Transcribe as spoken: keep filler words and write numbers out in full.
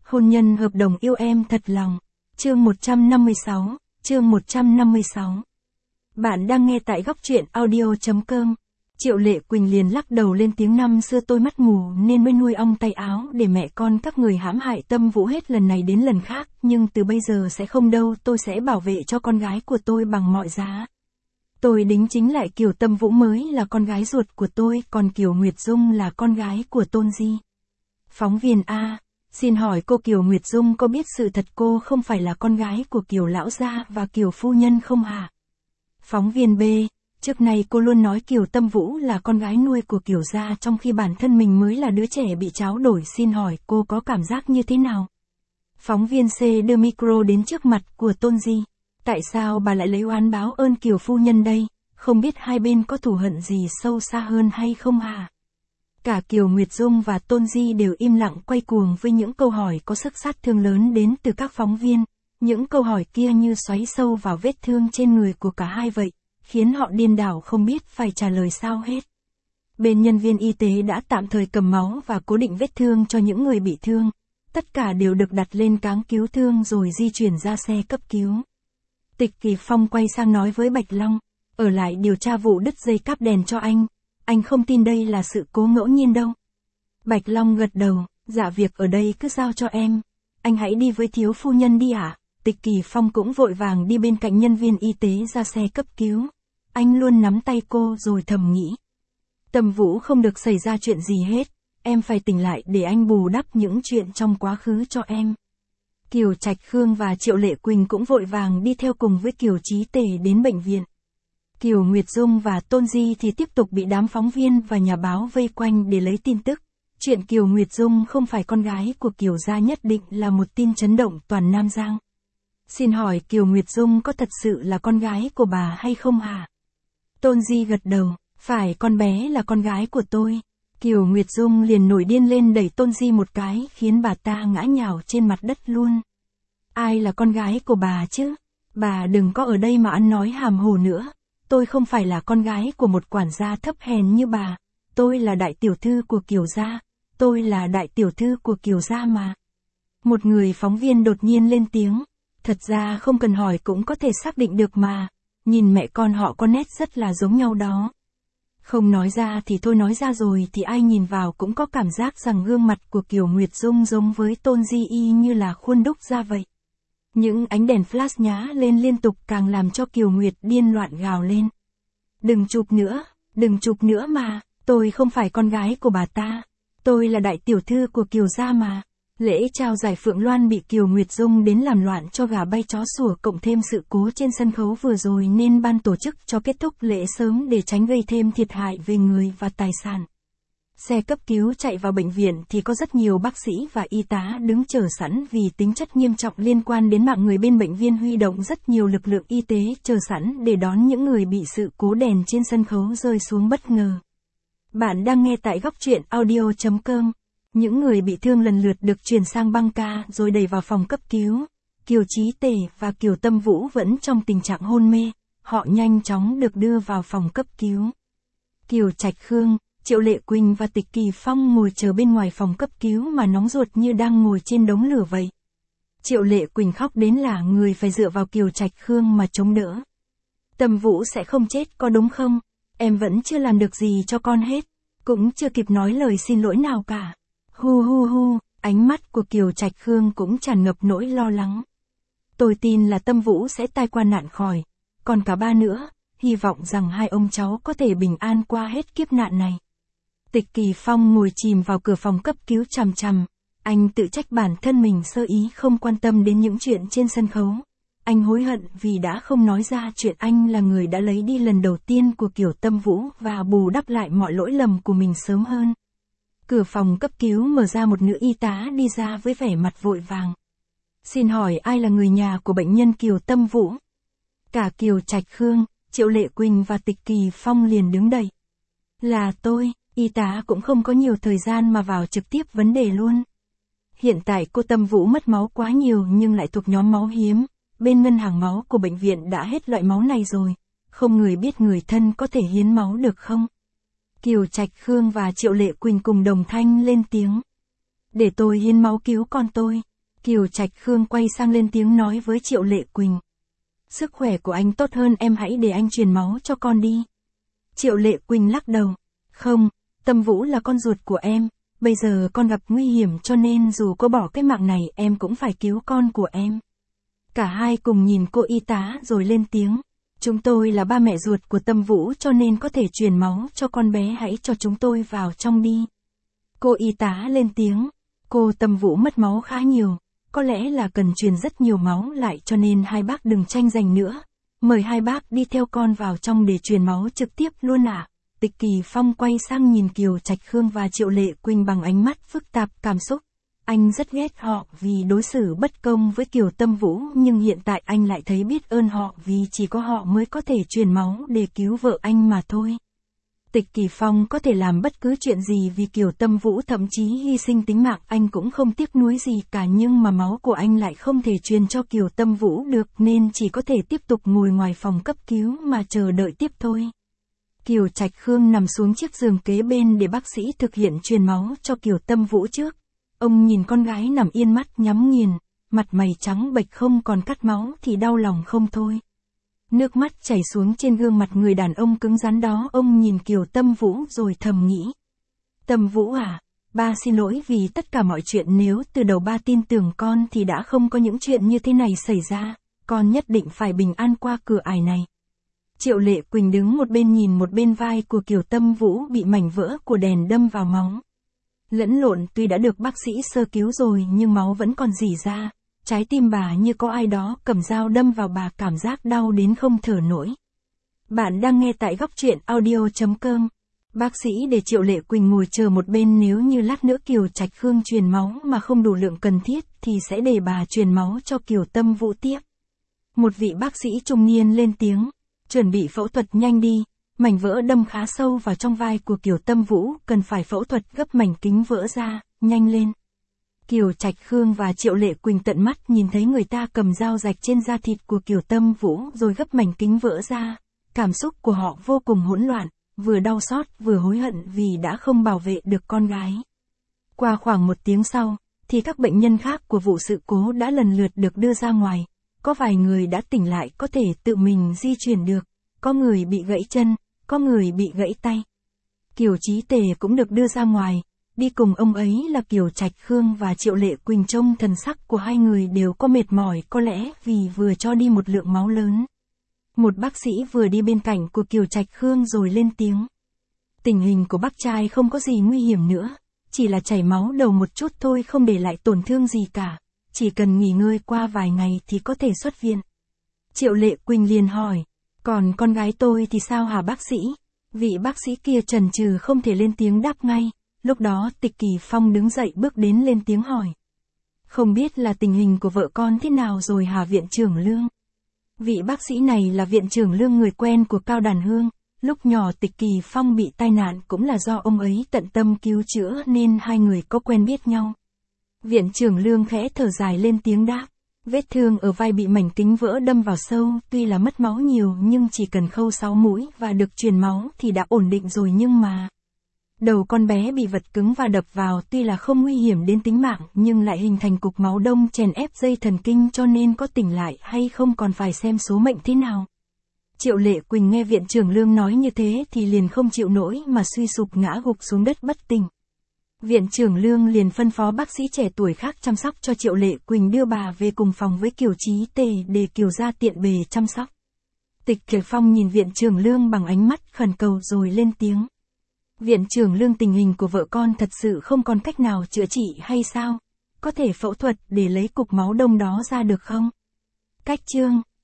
Hôn nhân hợp đồng yêu em thật lòng. Chương một trăm năm mươi sáu, chương một trăm năm mươi sáu. Bạn đang nghe tại góc truyện audio chấm com. Triệu Lệ Quỳnh liền lắc đầu lên tiếng năm xưa tôi mắt mù nên mới nuôi ong tay áo để mẹ con các người hãm hại Tâm Vũ hết lần này đến lần khác, nhưng từ bây giờ sẽ không đâu, tôi sẽ bảo vệ cho con gái của tôi bằng mọi giá. Tôi đính chính lại Kiều Tâm Vũ mới là con gái ruột của tôi, còn Kiều Nguyệt Dung là con gái của Tôn Di. Phóng viên A, xin hỏi cô Kiều Nguyệt Dung có biết sự thật cô không phải là con gái của Kiều lão gia và Kiều phu nhân không hả? Phóng viên B, trước nay cô luôn nói Kiều Tâm Vũ là con gái nuôi của Kiều gia trong khi bản thân mình mới là đứa trẻ bị tráo đổi, xin hỏi cô có cảm giác như thế nào? Phóng viên C đưa micro đến trước mặt của Tôn Di. Tại sao bà lại lấy oán báo ơn Kiều phu nhân đây, không biết hai bên có thù hận gì sâu xa hơn hay không hả? Cả Kiều Nguyệt Dung và Tôn Di đều im lặng quay cuồng với những câu hỏi có sức sát thương lớn đến từ các phóng viên. Những câu hỏi kia như xoáy sâu vào vết thương trên người của cả hai vậy, khiến họ điên đảo không biết phải trả lời sao hết. Bên nhân viên y tế đã tạm thời cầm máu và cố định vết thương cho những người bị thương. Tất cả đều được đặt lên cáng cứu thương rồi di chuyển ra xe cấp cứu. Tịch Kỳ Phong quay sang nói với Bạch Long, ở lại điều tra vụ đứt dây cáp đèn cho anh. Anh không tin đây là sự cố ngẫu nhiên đâu. Bạch Long gật đầu, dạ việc ở đây cứ giao cho em. Anh hãy đi với thiếu phu nhân đi ạ. À? Tịch Kỳ Phong cũng vội vàng đi bên cạnh nhân viên y tế ra xe cấp cứu. Anh luôn nắm tay cô rồi thầm nghĩ. Tâm Vũ không được xảy ra chuyện gì hết. Em phải tỉnh lại để anh bù đắp những chuyện trong quá khứ cho em. Kiều Trạch Khương và Triệu Lệ Quỳnh cũng vội vàng đi theo cùng với Kiều Chí Tề đến bệnh viện. Kiều Nguyệt Dung và Tôn Di thì tiếp tục bị đám phóng viên và nhà báo vây quanh để lấy tin tức. Chuyện Kiều Nguyệt Dung không phải con gái của Kiều gia nhất định là một tin chấn động toàn Nam Giang. Xin hỏi Kiều Nguyệt Dung có thật sự là con gái của bà hay không hả? Tôn Di gật đầu, phải, con bé là con gái của tôi. Kiều Nguyệt Dung liền nổi điên lên đẩy Tôn Di một cái khiến bà ta ngã nhào trên mặt đất luôn. Ai là con gái của bà chứ? Bà đừng có ở đây mà ăn nói hàm hồ nữa. Tôi không phải là con gái của một quản gia thấp hèn như bà. Tôi là đại tiểu thư của Kiều gia. Tôi là đại tiểu thư của Kiều gia mà. Một người phóng viên đột nhiên lên tiếng. Thật ra không cần hỏi cũng có thể xác định được mà. Nhìn mẹ con họ có nét rất là giống nhau đó. Không nói ra thì thôi, nói ra rồi thì ai nhìn vào cũng có cảm giác rằng gương mặt của Kiều Nguyệt Dung giống với Tôn Di y như là khuôn đúc ra vậy. Những ánh đèn flash nhá lên liên tục càng làm cho Kiều Nguyệt điên loạn gào lên. Đừng chụp nữa, đừng chụp nữa mà, tôi không phải con gái của bà ta. Tôi là đại tiểu thư của Kiều gia mà. Lễ trao giải Phượng Loan bị Kiều Nguyệt Dung đến làm loạn cho gà bay chó sủa, cộng thêm sự cố trên sân khấu vừa rồi nên ban tổ chức cho kết thúc lễ sớm để tránh gây thêm thiệt hại về người và tài sản. Xe cấp cứu chạy vào bệnh viện thì có rất nhiều bác sĩ và y tá đứng chờ sẵn vì tính chất nghiêm trọng liên quan đến mạng người. Bên bệnh viện huy động rất nhiều lực lượng y tế chờ sẵn để đón những người bị sự cố đèn trên sân khấu rơi xuống bất ngờ. Bạn đang nghe tại góc truyện audio chấm com. Những người bị thương lần lượt được chuyển sang băng ca rồi đẩy vào phòng cấp cứu. Kiều Chí Tề và Kiều Tâm Vũ vẫn trong tình trạng hôn mê. Họ nhanh chóng được đưa vào phòng cấp cứu. Kiều Trạch Khương, Triệu Lệ Quỳnh và Tịch Kỳ Phong ngồi chờ bên ngoài phòng cấp cứu mà nóng ruột như đang ngồi trên đống lửa vậy. Triệu Lệ Quỳnh khóc đến là người phải dựa vào Kiều Trạch Khương mà chống đỡ. Tâm Vũ sẽ không chết có đúng không? Em vẫn chưa làm được gì cho con hết. Cũng chưa kịp nói lời xin lỗi nào cả. Hu hu hu, ánh mắt của Kiều Trạch Khương cũng tràn ngập nỗi lo lắng. Tôi tin là Tâm Vũ sẽ tai qua nạn khỏi. Còn cả ba nữa, hy vọng rằng hai ông cháu có thể bình an qua hết kiếp nạn này. Tịch Kỳ Phong ngồi chìm vào cửa phòng cấp cứu chằm chằm. Anh tự trách bản thân mình sơ ý không quan tâm đến những chuyện trên sân khấu. Anh hối hận vì đã không nói ra chuyện anh là người đã lấy đi lần đầu tiên của Kiều Tâm Vũ và bù đắp lại mọi lỗi lầm của mình sớm hơn. Cửa phòng cấp cứu mở ra, một nữ y tá đi ra với vẻ mặt vội vàng. Xin hỏi ai là người nhà của bệnh nhân Kiều Tâm Vũ? Cả Kiều Trạch Khương, Triệu Lệ Quỳnh và Tịch Kỳ Phong liền đứng dậy. Là tôi. Y tá cũng không có nhiều thời gian mà vào trực tiếp vấn đề luôn. Hiện tại cô Tâm Vũ mất máu quá nhiều nhưng lại thuộc nhóm máu hiếm. Bên ngân hàng máu của bệnh viện đã hết loại máu này rồi. Không người biết người thân có thể hiến máu được không? Kiều Trạch Khương và Triệu Lệ Quỳnh cùng đồng thanh lên tiếng. Để tôi hiến máu cứu con tôi. Kiều Trạch Khương quay sang lên tiếng nói với Triệu Lệ Quỳnh. Sức khỏe của anh tốt hơn, em hãy để anh truyền máu cho con đi. Triệu Lệ Quỳnh lắc đầu. Không, Tâm Vũ là con ruột của em, bây giờ con gặp nguy hiểm cho nên dù có bỏ cái mạng này em cũng phải cứu con của em. Cả hai cùng nhìn cô y tá rồi lên tiếng. Chúng tôi là ba mẹ ruột của Tâm Vũ cho nên có thể truyền máu cho con bé, hãy cho chúng tôi vào trong đi. Cô y tá lên tiếng. Cô Tâm Vũ mất máu khá nhiều, có lẽ là cần truyền rất nhiều máu lại cho nên hai bác đừng tranh giành nữa. Mời hai bác đi theo con vào trong để truyền máu trực tiếp luôn ạ. À. Tịch Kỳ Phong quay sang nhìn Kiều Trạch Khương và Triệu Lệ Quỳnh bằng ánh mắt phức tạp cảm xúc. Anh rất ghét họ vì đối xử bất công với Kiều Tâm Vũ, nhưng hiện tại anh lại thấy biết ơn họ vì chỉ có họ mới có thể truyền máu để cứu vợ anh mà thôi. Tịch Kỳ Phong có thể làm bất cứ chuyện gì vì Kiều Tâm Vũ, thậm chí hy sinh tính mạng anh cũng không tiếc nuối gì cả, nhưng mà máu của anh lại không thể truyền cho Kiều Tâm Vũ được nên chỉ có thể tiếp tục ngồi ngoài phòng cấp cứu mà chờ đợi tiếp thôi. Kiều Trạch Khương nằm xuống chiếc giường kế bên để bác sĩ thực hiện truyền máu cho Kiều Tâm Vũ trước. Ông nhìn con gái nằm yên mắt nhắm nghiền, mặt mày trắng bệch không còn cắt máu thì đau lòng không thôi. Nước mắt chảy xuống trên gương mặt người đàn ông cứng rắn đó, ông nhìn Kiều Tâm Vũ rồi thầm nghĩ. Tâm Vũ à, ba xin lỗi vì tất cả mọi chuyện, nếu từ đầu ba tin tưởng con thì đã không có những chuyện như thế này xảy ra, con nhất định phải bình an qua cửa ải này. Triệu Lệ Quỳnh đứng một bên nhìn một bên, vai của Kiều Tâm Vũ bị mảnh vỡ của đèn đâm vào máu. Lẫn lộn, tuy đã được bác sĩ sơ cứu rồi nhưng máu vẫn còn rỉ ra. Trái tim bà như có ai đó cầm dao đâm vào, bà cảm giác đau đến không thở nổi. Bạn đang nghe tại góc truyện audio chấm com. Bác sĩ để Triệu Lệ Quỳnh ngồi chờ một bên, nếu như lát nữa Kiều Trạch Khương truyền máu mà không đủ lượng cần thiết thì sẽ để bà truyền máu cho Kiều Tâm Vũ tiếp. Một vị bác sĩ trung niên lên tiếng. Chuẩn bị phẫu thuật nhanh đi, mảnh vỡ đâm khá sâu vào trong vai của Kiều Tâm Vũ, cần phải phẫu thuật gấp mảnh kính vỡ ra, nhanh lên. Kiều Trạch Khương và Triệu Lệ Quỳnh tận mắt nhìn thấy người ta cầm dao rạch trên da thịt của Kiều Tâm Vũ rồi gấp mảnh kính vỡ ra. Cảm xúc của họ vô cùng hỗn loạn, vừa đau xót vừa hối hận vì đã không bảo vệ được con gái. Qua khoảng một tiếng sau, thì các bệnh nhân khác của vụ sự cố đã lần lượt được đưa ra ngoài. Có vài người đã tỉnh lại, có thể tự mình di chuyển được, có người bị gãy chân, có người bị gãy tay. Kiều Chí Tề cũng được đưa ra ngoài, đi cùng ông ấy là Kiều Trạch Khương và Triệu Lệ Quỳnh. Trông thần sắc của hai người đều có mệt mỏi, có lẽ vì vừa cho đi một lượng máu lớn. Một bác sĩ vừa đi bên cạnh của Kiều Trạch Khương rồi lên tiếng. Tình hình của bác trai không có gì nguy hiểm nữa, chỉ là chảy máu đầu một chút thôi, không để lại tổn thương gì cả. Chỉ cần nghỉ ngơi qua vài ngày thì có thể xuất viện. Triệu Lệ Quỳnh liền hỏi, còn con gái tôi thì sao hả bác sĩ? Vị bác sĩ kia chần chừ không thể lên tiếng đáp ngay. Lúc đó Tịch Kỳ Phong đứng dậy bước đến lên tiếng hỏi. Không biết là tình hình của vợ con thế nào rồi hả viện trưởng Lương? Vị bác sĩ này là viện trưởng Lương, người quen của Cao Đàn Hương. Lúc nhỏ Tịch Kỳ Phong bị tai nạn cũng là do ông ấy tận tâm cứu chữa nên hai người có quen biết nhau. Viện trưởng Lương khẽ thở dài lên tiếng đáp. Vết thương ở vai bị mảnh kính vỡ đâm vào sâu, tuy là mất máu nhiều nhưng chỉ cần khâu sáu mũi và được truyền máu thì đã ổn định rồi, nhưng mà đầu con bé bị vật cứng và đập vào, tuy là không nguy hiểm đến tính mạng nhưng lại hình thành cục máu đông chèn ép dây thần kinh, cho nên có tỉnh lại hay không còn phải xem số mệnh thế nào. Triệu Lệ Quỳnh nghe viện trưởng Lương nói như thế thì liền không chịu nổi mà suy sụp ngã gục xuống đất bất tỉnh. Viện trưởng Lương liền phân phó bác sĩ trẻ tuổi khác chăm sóc cho Triệu Lệ Quỳnh, đưa bà về cùng phòng với Kiều Chí Tề để Kiều gia tiện bề chăm sóc. Tịch Kỳ Phong nhìn viện trưởng Lương bằng ánh mắt khẩn cầu rồi lên tiếng. Viện trưởng Lương, tình hình của vợ con thật sự không còn cách nào chữa trị hay sao? Có thể phẫu thuật để lấy cục máu đông đó ra được không? Cách chương